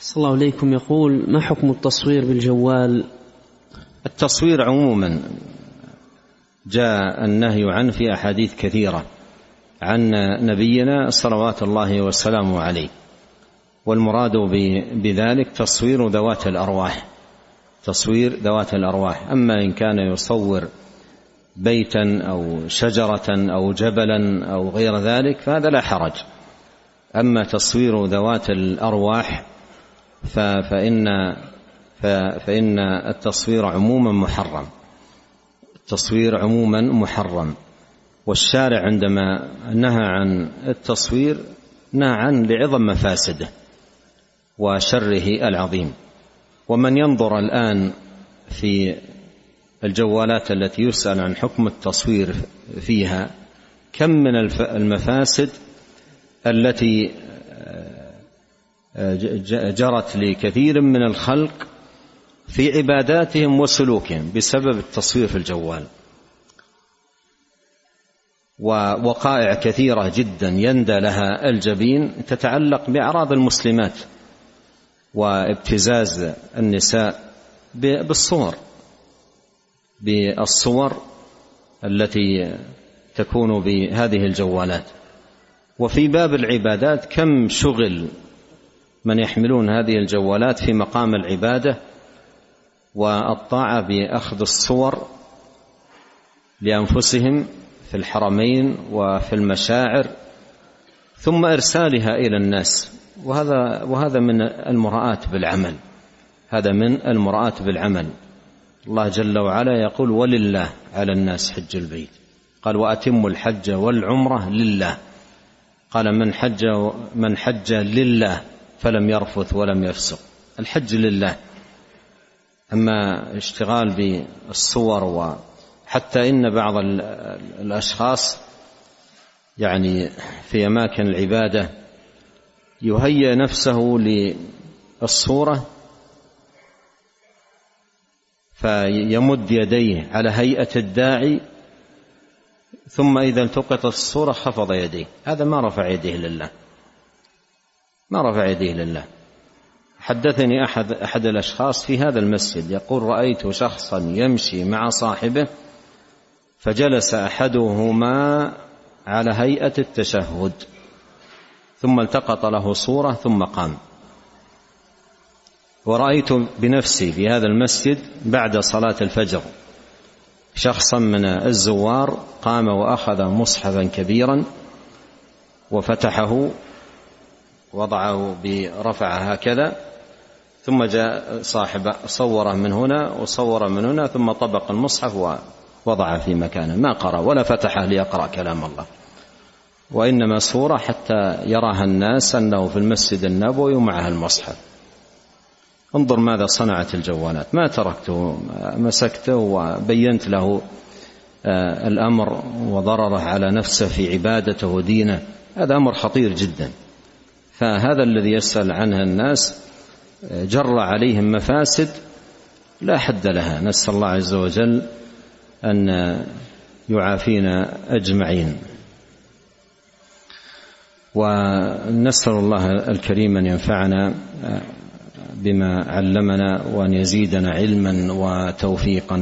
صلى الله عليكم يقول: ما حكم التصوير بالجوال؟ التصوير عموما جاء النهي عنه في أحاديث كثيرة عن نبينا صلوات الله وسلامه عليه، والمراد بذلك تصوير ذوات الأرواح، تصوير ذوات الأرواح. أما إن كان يصور بيتا أو شجرة أو جبلا أو غير ذلك فهذا لا حرج. أما تصوير ذوات الأرواح فإن التصوير عموما محرم، التصوير عموما محرم. والشارع عندما نهى عن التصوير نهى عنه لعظم مفاسده وشره العظيم. ومن ينظر الآن في الجوالات التي يسأل عن حكم التصوير فيها كم من المفاسد التي جرت لكثير من الخلق في عباداتهم وسلوكهم بسبب التصوير في الجوال، ووقائع كثيرة جدا يندى لها الجبين تتعلق بأعراض المسلمات وابتزاز النساء بالصور التي تكون بهذه الجوالات. وفي باب العبادات كم شغل من يحملون هذه الجوالات في مقام العبادة والطاعة بأخذ الصور لأنفسهم في الحرمين وفي المشاعر ثم إرسالها إلى الناس، وهذا من المرآة بالعمل، هذا من المرآة بالعمل. الله جل وعلا يقول: ولله على الناس حج البيت، قال: وأتموا الحج والعمرة لله، قال: من حج لله فلم يرفث ولم يفسق، الحج لله. أما اشتغال بالصور، وحتى إن بعض الأشخاص يعني في أماكن العبادة يهيئ نفسه للصورة فيمد يديه على هيئة الداعي، ثم إذا التقطت الصورة خفض يديه، هذا ما رفع يديه لله، ما رفع يديه لله. حدثني أحد الأشخاص في هذا المسجد يقول: رأيت شخصا يمشي مع صاحبه فجلس أحدهما على هيئة التشهد ثم التقط له صورة ثم قام. ورأيت بنفسي في هذا المسجد بعد صلاة الفجر شخصا من الزوار قام وأخذ مصحفا كبيرا وفتحه وضعه برفعه هكذا، ثم جاء صاحب صوره من هنا وصور من هنا ثم طبق المصحف ووضعه في مكانه، ما قرأ ولا فتحه ليقرأ كلام الله، وإنما صورة حتى يراها الناس أنه في المسجد النبوي ومعها المصحف. انظر ماذا صنعت الجوالات، ما تركته، مسكته وبينت له الأمر وضرره على نفسه في عبادته ودينه، هذا أمر خطير جدا. فهذا الذي يسأل عنها الناس جر عليهم مفاسد لا حد لها، نسأل الله عز وجل أن يعافينا أجمعين. ونسأل الله الكريم أن ينفعنا بما علمنا وأن يزيدنا علما وتوفيقا